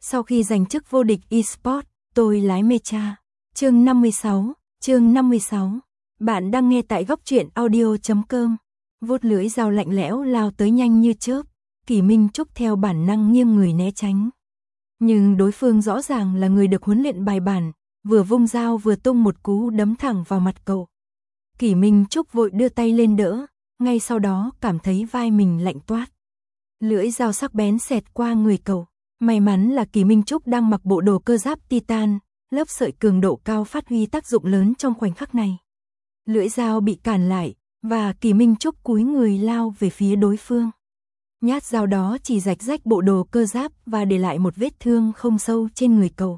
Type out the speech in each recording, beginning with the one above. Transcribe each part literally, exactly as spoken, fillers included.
Sau khi giành chức vô địch eSports, tôi lái Mecha. Chương năm mươi sáu, chương năm mươi sáu. Bạn đang nghe tại góc truyện audio chấm com. Vuốt lưỡi dao lạnh lẽo lao tới nhanh như chớp, Kỷ Minh Trúc theo bản năng nghiêng người né tránh. Nhưng đối phương rõ ràng là người được huấn luyện bài bản, vừa vung dao vừa tung một cú đấm thẳng vào mặt cậu. Kỷ Minh Trúc vội đưa tay lên đỡ, ngay sau đó cảm thấy vai mình lạnh toát. Lưỡi dao sắc bén xẹt qua người cậu. May mắn là Kỷ Minh Trúc đang mặc bộ đồ cơ giáp Titan, lớp sợi cường độ cao phát huy tác dụng lớn trong khoảnh khắc này. Lưỡi dao bị cản lại, và Kỷ Minh Trúc cúi người lao về phía đối phương. Nhát dao đó chỉ rạch rách bộ đồ cơ giáp và để lại một vết thương không sâu trên người cậu.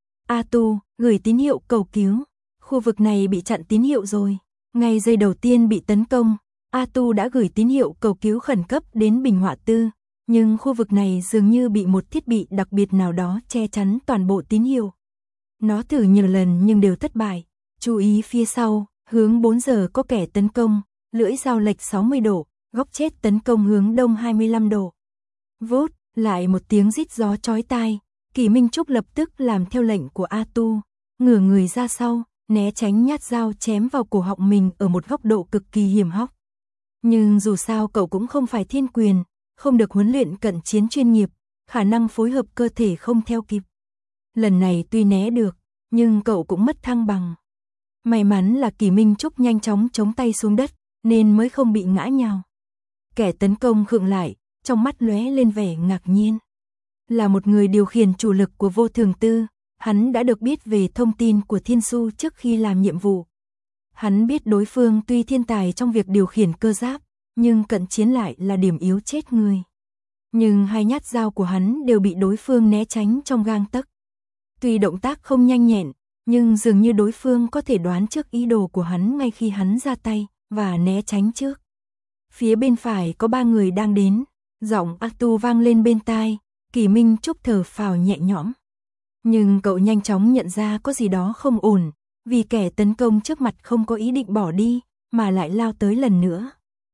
A Tu, gửi tín hiệu cầu cứu. Khu vực này bị chặn tín hiệu rồi. Ngay giây đầu tiên bị tấn công, A Tu đã gửi tín hiệu cầu cứu khẩn cấp đến Bình Họa Tư. Nhưng khu vực này dường như bị một thiết bị đặc biệt nào đó che chắn toàn bộ tín hiệu. Nó thử nhiều lần nhưng đều thất bại. Chú ý phía sau, hướng bốn giờ có kẻ tấn công, lưỡi dao lệch sáu mươi độ, góc chết tấn công hướng đông hai mươi lăm độ. Vốt, lại một tiếng rít gió chói tai, Kỷ Minh Trúc lập tức làm theo lệnh của A Tu, ngửa người ra sau, né tránh nhát dao chém vào cổ họng mình ở một góc độ cực kỳ hiểm hóc. Nhưng dù sao cậu cũng không phải thiên quyền, không được huấn luyện cận chiến chuyên nghiệp, khả năng phối hợp cơ thể không theo kịp. Lần này tuy né được, nhưng cậu cũng mất thăng bằng. May mắn là Kỷ Minh Trúc nhanh chóng chống tay xuống đất, nên mới không bị ngã nhào. Kẻ tấn công khựng lại, trong mắt lóe lên vẻ ngạc nhiên. Là một người điều khiển chủ lực của Vô Thường Tư, hắn đã được biết về thông tin của Thiên Su trước khi làm nhiệm vụ. Hắn biết đối phương tuy thiên tài trong việc điều khiển cơ giáp, nhưng cận chiến lại là điểm yếu chết người. Nhưng hai nhát dao của hắn đều bị đối phương né tránh trong gang tấc. Tuy động tác không nhanh nhẹn, nhưng dường như đối phương có thể đoán trước ý đồ của hắn ngay khi hắn ra tay, và né tránh trước. Phía bên phải có ba người đang đến, giọng A Tu vang lên bên tai, Kỷ Minh Trúc thở phào nhẹ nhõm. Nhưng cậu nhanh chóng nhận ra có gì đó không ổn, vì kẻ tấn công trước mặt không có ý định bỏ đi, mà lại lao tới lần nữa.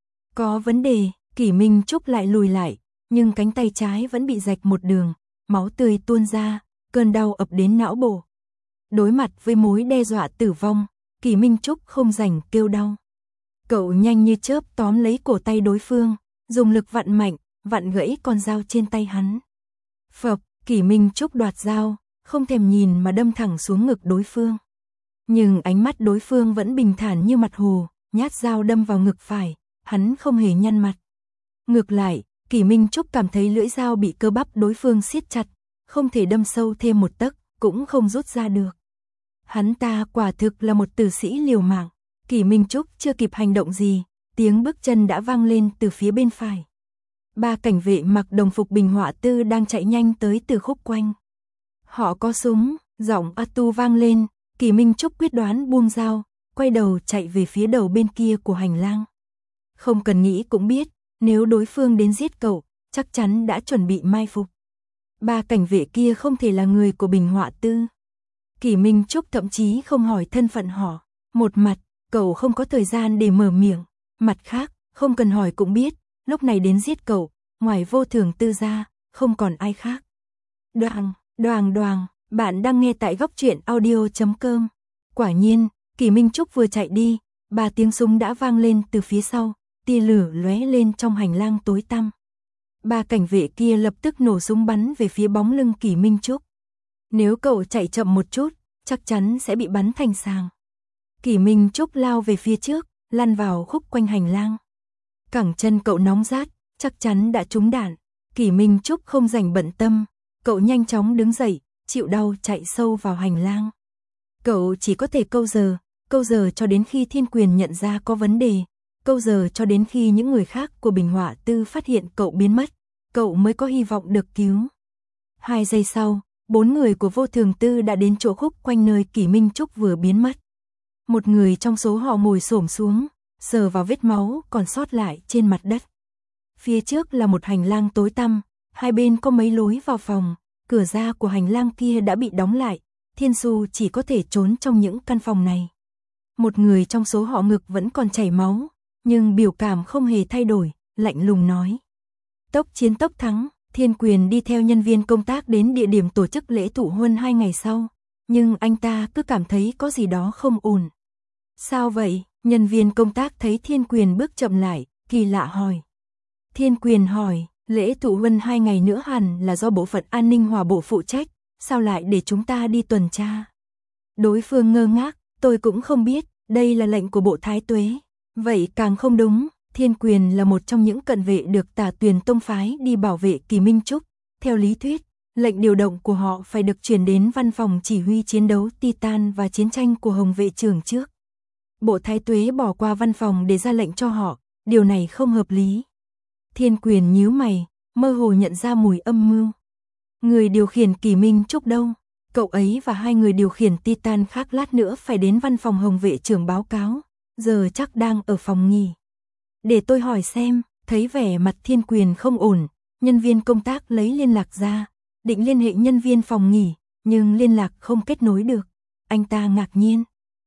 Có vấn đề, Kỷ Minh Trúc lại lùi lại, nhưng cánh tay trái vẫn bị rạch một đường, máu tươi tuôn ra, cơn đau ập đến não bộ. Đối mặt với mối đe dọa tử vong, Kỷ Minh Trúc không rảnh kêu đau. Cậu nhanh như chớp tóm lấy cổ tay đối phương, dùng lực vặn mạnh, vặn gãy con dao trên tay hắn. Phập, Kỷ Minh Trúc đoạt dao, không thèm nhìn mà đâm thẳng xuống ngực đối phương. Nhưng ánh mắt đối phương vẫn bình thản như mặt hồ, nhát dao đâm vào ngực phải, hắn không hề nhăn mặt. Ngược lại, Kỷ Minh Trúc cảm thấy lưỡi dao bị cơ bắp đối phương siết chặt, không thể đâm sâu thêm một tấc, cũng không rút ra được. Hắn ta quả thực là một tử sĩ liều mạng. Kỷ Minh Trúc chưa kịp hành động gì, tiếng bước chân đã vang lên từ phía bên phải. Ba cảnh vệ mặc đồng phục Bình Họa Tư đang chạy nhanh tới từ khúc quanh. Họ có súng, giọng A Tu vang lên, Kỷ Minh Trúc quyết đoán buông dao, quay đầu chạy về phía đầu bên kia của hành lang. Không cần nghĩ cũng biết, nếu đối phương đến giết cậu, chắc chắn đã chuẩn bị mai phục. Ba cảnh vệ kia không thể là người của Bình Họa Tư. Kỷ Minh Trúc thậm chí không hỏi thân phận họ. Một mặt, cậu không có thời gian để mở miệng. Mặt khác, không cần hỏi cũng biết, lúc này đến giết cậu, ngoài Vô Thường Tư ra, không còn ai khác. Đoàng, đoàng đoàng, bạn đang nghe tại góc truyện audio chấm com. Quả nhiên, Kỷ Minh Trúc vừa chạy đi, ba tiếng súng đã vang lên từ phía sau, tia lửa lóe lên trong hành lang tối tăm. Ba cảnh vệ kia lập tức nổ súng bắn về phía bóng lưng Kỷ Minh Trúc. Nếu cậu chạy chậm một chút, chắc chắn sẽ bị bắn thành sàng. Kỷ Minh Trúc lao về phía trước, lăn vào khúc quanh hành lang. Cẳng chân cậu nóng rát, chắc chắn đã trúng đạn. Kỷ Minh Trúc không rảnh bận tâm, cậu nhanh chóng đứng dậy, chịu đau chạy sâu vào hành lang. Cậu chỉ có thể câu giờ, câu giờ cho đến khi thiên quyền nhận ra có vấn đề, câu giờ cho đến khi những người khác của Bình Họa Tư phát hiện cậu biến mất, cậu mới có hy vọng được cứu. Hai giây sau, bốn người của Vô Thường Tư đã đến chỗ khúc quanh nơi Kỷ Minh Trúc vừa biến mất. Một người trong số họ ngồi xổm xuống, sờ vào vết máu còn sót lại trên mặt đất. Phía trước là một hành lang tối tăm, hai bên có mấy lối vào phòng, cửa ra của hành lang kia đã bị đóng lại, Thiên Su chỉ có thể trốn trong những căn phòng này. Một người trong số họ ngực vẫn còn chảy máu, nhưng biểu cảm không hề thay đổi, lạnh lùng nói. Tốc chiến tốc thắng, Thiên Quyền đi theo nhân viên công tác đến địa điểm tổ chức lễ thụ huân hai ngày sau, nhưng anh ta cứ cảm thấy có gì đó không ổn. Sao vậy? Nhân viên công tác thấy Thiên Quyền bước chậm lại, kỳ lạ hỏi. Thiên Quyền hỏi, lễ thụ huân hai ngày nữa hẳn là do bộ phận an ninh Hỏa Bộ phụ trách, sao lại để chúng ta đi tuần tra? Đối phương ngơ ngác, tôi cũng không biết, đây là lệnh của Bộ Thái Tuế. Vậy càng không đúng, Thiên Quyền là một trong những cận vệ được Tả Tuyền Tông phái đi bảo vệ Kỳ Minh Trúc. Theo lý thuyết, lệnh điều động của họ phải được chuyển đến văn phòng chỉ huy chiến đấu Titan và chiến tranh của Hồng vệ trưởng trước. Bộ Thái Tuế bỏ qua văn phòng để ra lệnh cho họ, điều này không hợp lý. Thiên Quyền nhíu mày, mơ hồ nhận ra mùi âm mưu. Người điều khiển Kỳ Minh Trúc đâu? Cậu ấy và hai người điều khiển Titan khác lát nữa phải đến văn phòng Hồng vệ trưởng báo cáo, giờ chắc đang ở phòng nghỉ. Để tôi hỏi xem. Thấy vẻ mặt Thiên Quyền không ổn, nhân viên công tác lấy liên lạc ra, định liên hệ nhân viên phòng nghỉ, nhưng liên lạc không kết nối được. Anh ta ngạc nhiên.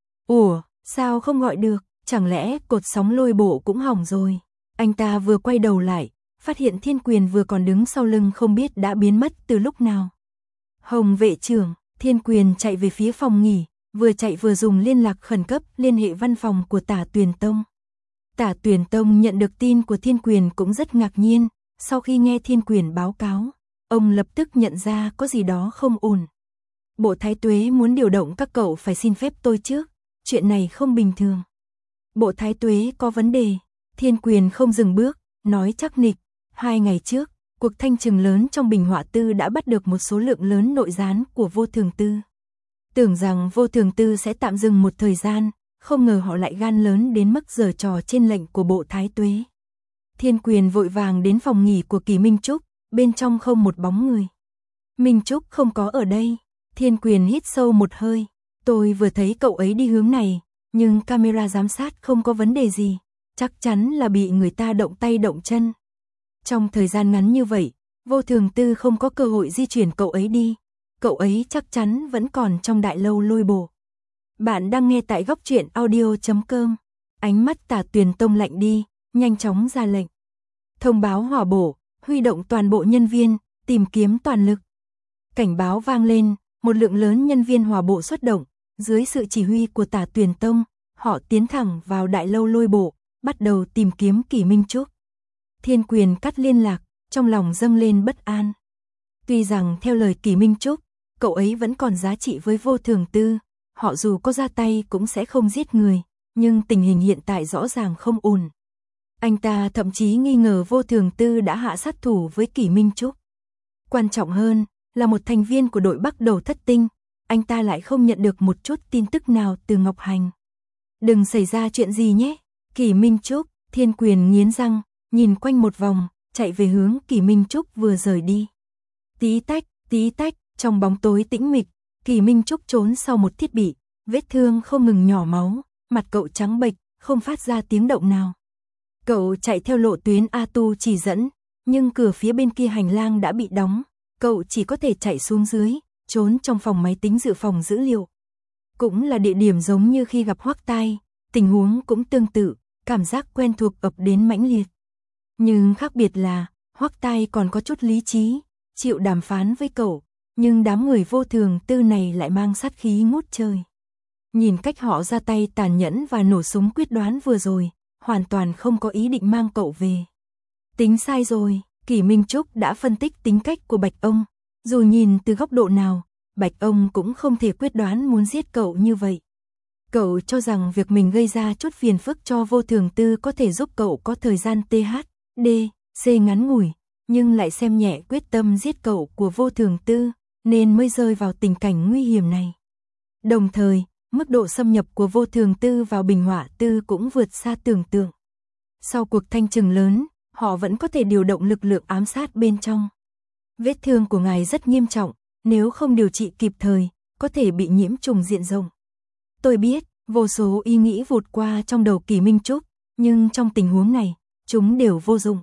Ủa, sao không gọi được, chẳng lẽ cột sóng lôi bộ cũng hỏng rồi? Anh ta vừa quay đầu lại, phát hiện Thiên Quyền vừa còn đứng sau lưng không biết đã biến mất từ lúc nào. Hồng vệ trưởng, Thiên Quyền chạy về phía phòng nghỉ, vừa chạy vừa dùng liên lạc khẩn cấp liên hệ văn phòng của Tả Tuyền Tông. Tả Tuyền Tông nhận được tin của Thiên Quyền cũng rất ngạc nhiên, sau khi nghe Thiên Quyền báo cáo, ông lập tức nhận ra có gì đó không ổn. Bộ Thái Tuế muốn điều động các cậu phải xin phép tôi trước, chuyện này không bình thường. Bộ Thái Tuế có vấn đề, Thiên Quyền không dừng bước, nói chắc nịch, hai ngày trước, cuộc thanh trừng lớn trong Bình Họa Tư đã bắt được một số lượng lớn nội gián của Vô Thường Tư. Tưởng rằng Vô Thường Tư sẽ tạm dừng một thời gian, không ngờ họ lại gan lớn đến mức giở trò trên lệnh của Bộ Thái Tuế. Thiên Quyền vội vàng đến phòng nghỉ của Kỳ Minh Trúc, bên trong không một bóng người. Minh Trúc không có ở đây. Thiên Quyền hít sâu một hơi. Tôi vừa thấy cậu ấy đi hướng này, nhưng camera giám sát không có vấn đề gì. Chắc chắn là bị người ta động tay động chân. Trong thời gian ngắn như vậy, Vô Thường Tư không có cơ hội di chuyển cậu ấy đi. Cậu ấy chắc chắn vẫn còn trong đại lâu lôi bộ. Bạn đang nghe tại góc truyện audio chấm com. Ánh mắt Tả Tuyền Tông lạnh đi, nhanh chóng ra lệnh. Thông báo Hỏa Bộ, huy động toàn bộ nhân viên, tìm kiếm toàn lực. Cảnh báo vang lên, một lượng lớn nhân viên Hỏa Bộ xuất động, dưới sự chỉ huy của Tả Tuyền Tông, họ tiến thẳng vào đại lâu lôi bộ, bắt đầu tìm kiếm Kỳ Minh Trúc. Thiên Quyền cắt liên lạc, trong lòng dâng lên bất an. Tuy rằng theo lời Kỳ Minh Trúc, cậu ấy vẫn còn giá trị với Vô Thường Tư, họ dù có ra tay cũng sẽ không giết người, nhưng tình hình hiện tại rõ ràng không ổn. Anh ta thậm chí nghi ngờ Vô Thường Tư đã hạ sát thủ với Kỳ Minh Trúc. Quan trọng hơn, là một thành viên của đội Bắc Đầu Thất Tinh, anh ta lại không nhận được một chút tin tức nào từ Ngọc Hành. Đừng xảy ra chuyện gì nhé. Kỳ Minh Trúc, Thiên Quyền nghiến răng, nhìn quanh một vòng, chạy về hướng Kỳ Minh Trúc vừa rời đi. Tí tách, tí tách, trong bóng tối tĩnh mịch, Kỳ Minh Trúc trốn sau một thiết bị, vết thương không ngừng nhỏ máu, mặt cậu trắng bệch, không phát ra tiếng động nào. Cậu chạy theo lộ tuyến A Tu chỉ dẫn, nhưng cửa phía bên kia hành lang đã bị đóng, cậu chỉ có thể chạy xuống dưới, trốn trong phòng máy tính dự phòng dữ liệu. Cũng là địa điểm giống như khi gặp Hoắc Tai, tình huống cũng tương tự, cảm giác quen thuộc ập đến mãnh liệt. Nhưng khác biệt là, Hoắc Tai còn có chút lý trí, chịu đàm phán với cậu, nhưng đám người Vô Thường Tư này lại mang sát khí ngút trời. Nhìn cách họ ra tay tàn nhẫn và nổ súng quyết đoán vừa rồi, hoàn toàn không có ý định mang cậu về. Tính sai rồi, Kỳ Minh Trúc đã phân tích tính cách của Bạch Ông, dù nhìn từ góc độ nào, Bạch Ông cũng không thể quyết đoán muốn giết cậu như vậy. Cậu cho rằng việc mình gây ra chút phiền phức cho Vô Thường Tư có thể giúp cậu có thời gian tê hát đê xê ngắn ngủi, nhưng lại xem nhẹ quyết tâm giết cậu của Vô Thường Tư, nên mới rơi vào tình cảnh nguy hiểm này. Đồng thời, mức độ xâm nhập của Vô Thường Tư vào Bình Họa Tư cũng vượt xa tưởng tượng. Sau cuộc thanh trừng lớn, họ vẫn có thể điều động lực lượng ám sát bên trong. Vết thương của ngài rất nghiêm trọng, nếu không điều trị kịp thời, có thể bị nhiễm trùng diện rộng. Tôi biết, vô số ý nghĩ vụt qua trong đầu Kỳ Minh Trúc, nhưng trong tình huống này, chúng đều vô dụng.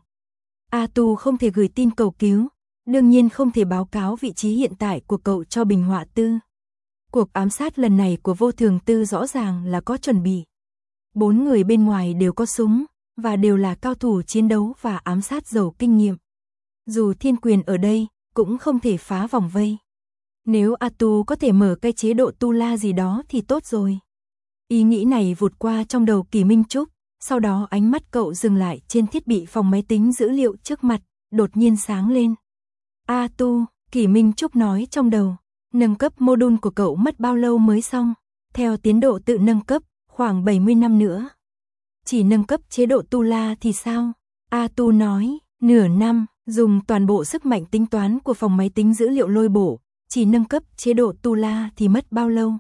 A Tu không thể gửi tin cầu cứu, đương nhiên không thể báo cáo vị trí hiện tại của cậu cho Bình Họa Tư. Cuộc ám sát lần này của Vô Thường Tư rõ ràng là có chuẩn bị. Bốn người bên ngoài đều có súng, và đều là cao thủ chiến đấu và ám sát giàu kinh nghiệm. Dù thiên quyền ở đây, cũng không thể phá vòng vây. Nếu A Tu có thể mở cái chế độ tu la gì đó thì tốt rồi. Ý nghĩ này vụt qua trong đầu Kỷ Minh Trúc, sau đó ánh mắt cậu dừng lại trên thiết bị phòng máy tính dữ liệu trước mặt, đột nhiên sáng lên. A Tu, Kỷ Minh Trúc nói trong đầu, nâng cấp module của cậu mất bao lâu mới xong? Theo tiến độ tự nâng cấp, khoảng bảy mươi năm nữa. Chỉ nâng cấp chế độ tu la thì sao? A Tu nói, nửa năm, dùng toàn bộ sức mạnh tính toán của phòng máy tính dữ liệu lôi bổ, chỉ nâng cấp chế độ tu la thì mất bao lâu?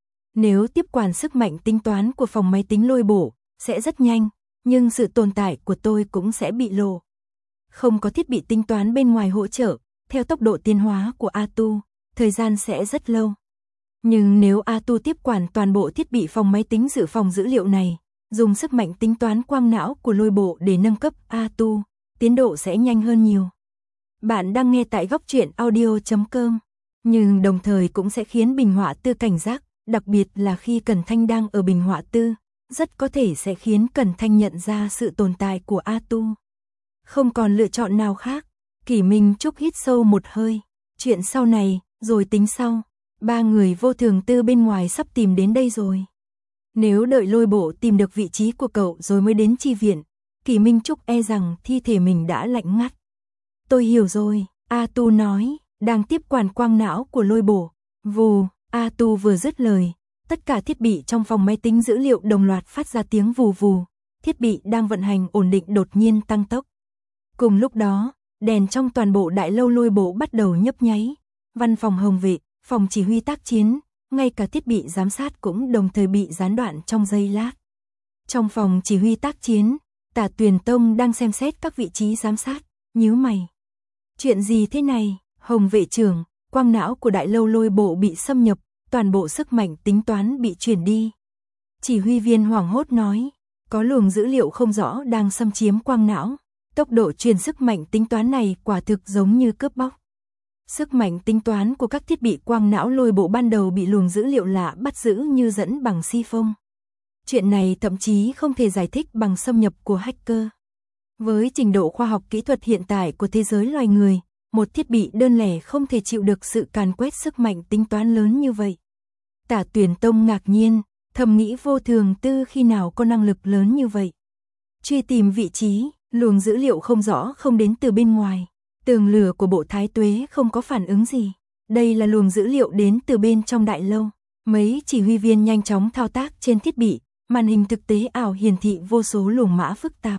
Nếu tiếp quản sức mạnh tính toán của phòng máy tính lôi bổ, sẽ rất nhanh, nhưng sự tồn tại của tôi cũng sẽ bị lộ. Không có thiết bị tính toán bên ngoài hỗ trợ, theo tốc độ tiến hóa của A Tu, thời gian sẽ rất lâu. Nhưng nếu A Tu tiếp quản toàn bộ thiết bị phòng máy tính dự phòng dữ liệu này, dùng sức mạnh tính toán quang não của lôi bộ để nâng cấp A Tu, tiến độ sẽ nhanh hơn nhiều. Bạn đang nghe tại góc truyện audio chấm com, nhưng đồng thời cũng sẽ khiến Bình Họa Tư cảnh giác, đặc biệt là khi Cẩn Thanh đang ở Bình Họa Tư, rất có thể sẽ khiến Cẩn Thanh nhận ra sự tồn tại của A Tu. Không còn lựa chọn nào khác, Kỷ Minh Trúc hít sâu một hơi, chuyện sau này, rồi tính sau, ba người Vô Thường Tư bên ngoài sắp tìm đến đây rồi. Nếu đợi lôi bộ tìm được vị trí của cậu rồi mới đến chi viện, Kỷ Minh Trúc e rằng thi thể mình đã lạnh ngắt. Tôi hiểu rồi, A Tu nói, đang tiếp quản quang não của lôi bộ. Vù, A Tu vừa dứt lời, tất cả thiết bị trong phòng máy tính dữ liệu đồng loạt phát ra tiếng vù vù, thiết bị đang vận hành ổn định đột nhiên tăng tốc. Cùng lúc đó, đèn trong toàn bộ đại lâu lôi bộ bắt đầu nhấp nháy, văn phòng hồng vệ, phòng chỉ huy tác chiến, ngay cả thiết bị giám sát cũng đồng thời bị gián đoạn trong giây lát. Trong phòng chỉ huy tác chiến, Tả Tuyền Tông đang xem xét các vị trí giám sát, nhíu mày. Chuyện gì thế này? Hồng vệ trưởng, quang não của đại lâu lôi bộ bị xâm nhập, toàn bộ sức mạnh tính toán bị chuyển đi. Chỉ huy viên hoảng hốt nói, có luồng dữ liệu không rõ đang xâm chiếm quang não, tốc độ truyền sức mạnh tính toán này quả thực giống như cướp bóc. Sức mạnh tính toán của các thiết bị quang não lôi bộ ban đầu bị luồng dữ liệu lạ bắt giữ như dẫn bằng si phong. Chuyện này thậm chí không thể giải thích bằng xâm nhập của hacker. Với trình độ khoa học kỹ thuật hiện tại của thế giới loài người, một thiết bị đơn lẻ không thể chịu được sự càn quét sức mạnh tính toán lớn như vậy. Tả Tuyền Tông ngạc nhiên, thầm nghĩ Vô Thường Tư khi nào có năng lực lớn như vậy. Truy tìm vị trí, luồng dữ liệu không rõ không đến từ bên ngoài. Tường lửa của bộ Thái Tuế không có phản ứng gì. Đây là luồng dữ liệu đến từ bên trong đại lâu. Mấy chỉ huy viên nhanh chóng thao tác trên thiết bị, màn hình thực tế ảo hiển thị vô số luồng mã phức tạp.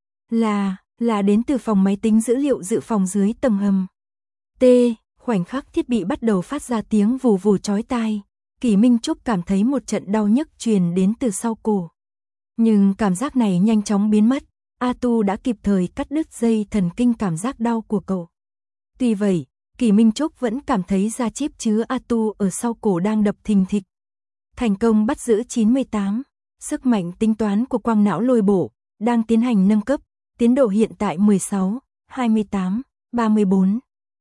Là, là đến từ phòng máy tính dữ liệu dự phòng dưới tầng hầm. T, khoảnh khắc thiết bị bắt đầu phát ra tiếng vù vù chói tai, Kỷ Minh Trúc cảm thấy một trận đau nhức truyền đến từ sau cổ. Nhưng cảm giác này nhanh chóng biến mất, A Tu đã kịp thời cắt đứt dây thần kinh cảm giác đau của cậu. Tuy vậy, Kỷ Minh Trúc vẫn cảm thấy da chip chứa A Tu ở sau cổ đang đập thình thịch. Thành công bắt giữ chín mươi tám, sức mạnh tính toán của quang não lôi bổ, đang tiến hành nâng cấp, tiến độ hiện tại mười sáu, hai mươi tám, ba mươi bốn.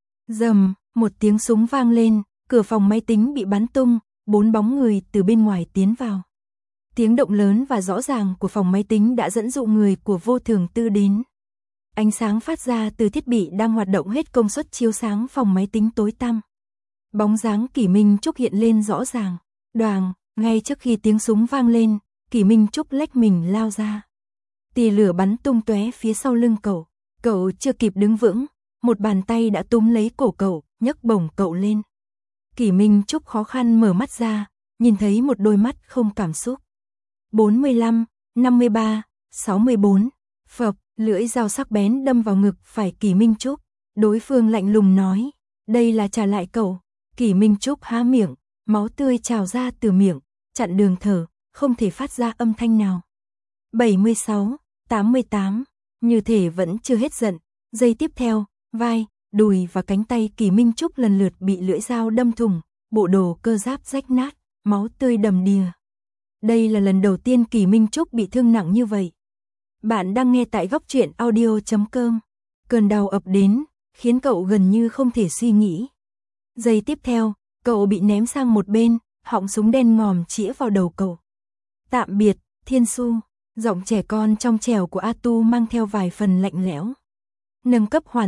Rầm, một tiếng súng vang lên, cửa phòng máy tính bị bắn tung, bốn bóng người từ bên ngoài tiến vào. Tiếng động lớn và rõ ràng của phòng máy tính đã dẫn dụ người của Vô Thường Tư đến. Ánh sáng phát ra từ thiết bị đang hoạt động hết công suất chiếu sáng phòng máy tính tối tăm. Bóng dáng Kỷ Minh Trúc hiện lên rõ ràng. Đoàng, ngay trước khi tiếng súng vang lên, Kỷ Minh Trúc lách mình lao ra. Tia lửa bắn tung tóe phía sau lưng cậu. Cậu chưa kịp đứng vững, một bàn tay đã túm lấy cổ cậu, nhấc bổng cậu lên. Kỷ Minh Trúc khó khăn mở mắt ra, nhìn thấy một đôi mắt không cảm xúc. bốn mươi lăm, năm mươi ba, sáu mươi bốn. Phập, lưỡi dao sắc bén đâm vào ngực phải Kỷ Minh Trúc. Đối phương lạnh lùng nói, đây là trả lại cậu. Kỷ Minh Trúc há miệng, máu tươi trào ra từ miệng, chặn đường thở, không thể phát ra âm thanh nào. bảy mươi sáu, tám mươi tám, như thể vẫn chưa hết giận. Giây tiếp theo, vai, đùi và cánh tay Kỷ Minh Trúc lần lượt bị lưỡi dao đâm thủng, bộ đồ cơ giáp rách nát, máu tươi đầm đìa. Đây là lần đầu tiên Kỷ Minh Trúc bị thương nặng như vậy. Bạn đang nghe tại góc truyện audio chấm com. Cơn đau ập đến, khiến cậu gần như không thể suy nghĩ. Giây tiếp theo, cậu bị ném sang một bên, họng súng đen ngòm chĩa vào đầu cậu. Tạm biệt, Thiên Su. Giọng trẻ con trong trẻo của A Tu mang theo vài phần lạnh lẽo. Nâng cấp hoàn tất,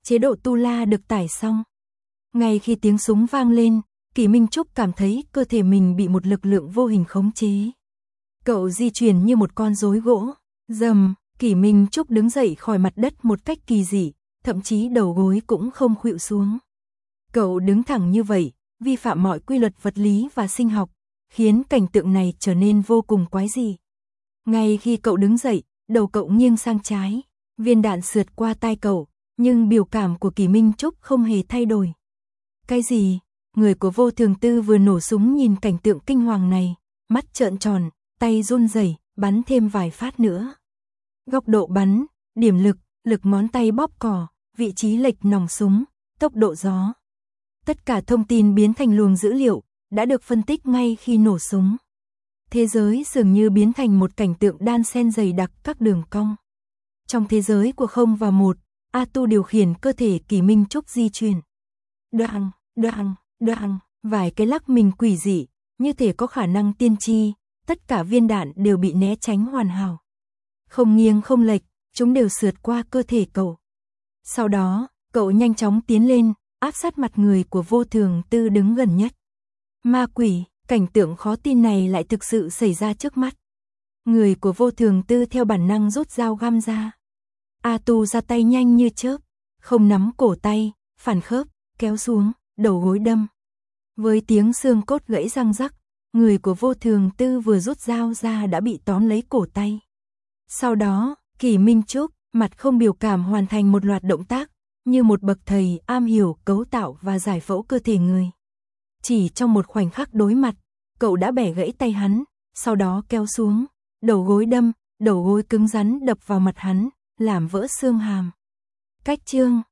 chế độ tu la được tải xong. Ngay khi tiếng súng vang lên, Kỷ Minh Trúc cảm thấy cơ thể mình bị một lực lượng vô hình khống chế. Cậu di chuyển như một con rối gỗ. Rầm, Kỷ Minh Trúc đứng dậy khỏi mặt đất một cách kỳ dị, thậm chí đầu gối cũng không khuỵu xuống. Cậu đứng thẳng như vậy, vi phạm mọi quy luật vật lý và sinh học, khiến cảnh tượng này trở nên vô cùng quái dị. Ngay khi cậu đứng dậy, đầu cậu nghiêng sang trái, viên đạn sượt qua tai cậu, nhưng biểu cảm của Kỷ Minh Trúc không hề thay đổi. Cái gì? Người của Vô Thường Tư vừa nổ súng nhìn cảnh tượng kinh hoàng này, mắt trợn tròn, tay run rẩy, bắn thêm vài phát nữa. Góc độ bắn, điểm lực, lực ngón tay bóp cò, vị trí lệch nòng súng, tốc độ gió. Tất cả thông tin biến thành luồng dữ liệu, đã được phân tích ngay khi nổ súng. Thế giới dường như biến thành một cảnh tượng đan xen dày đặc các đường cong. Trong thế giới của không và một, A Tu điều khiển cơ thể Kỷ Minh Trúc di chuyển. Đoàng, đoàng, đoàng, vài cái lắc mình quỷ dị, như thể có khả năng tiên tri, tất cả viên đạn đều bị né tránh hoàn hảo. Không nghiêng không lệch, chúng đều sượt qua cơ thể cậu. Sau đó, cậu nhanh chóng tiến lên, áp sát mặt người của Vô Thường Tư đứng gần nhất. Ma quỷ, cảnh tượng khó tin này lại thực sự xảy ra trước mắt. Người của Vô Thường Tư theo bản năng rút dao găm ra. A Tu ra tay nhanh như chớp, không nắm cổ tay, phản khớp, kéo xuống, đầu gối đâm. Với tiếng xương cốt gãy răng rắc, người của Vô Thường Tư vừa rút dao ra đã bị tóm lấy cổ tay. Sau đó, Kỷ Minh Trúc, mặt không biểu cảm hoàn thành một loạt động tác, như một bậc thầy am hiểu cấu tạo và giải phẫu cơ thể người. Chỉ trong một khoảnh khắc đối mặt, cậu đã bẻ gãy tay hắn, sau đó kéo xuống, đầu gối đâm, đầu gối cứng rắn đập vào mặt hắn, làm vỡ xương hàm. Cách chương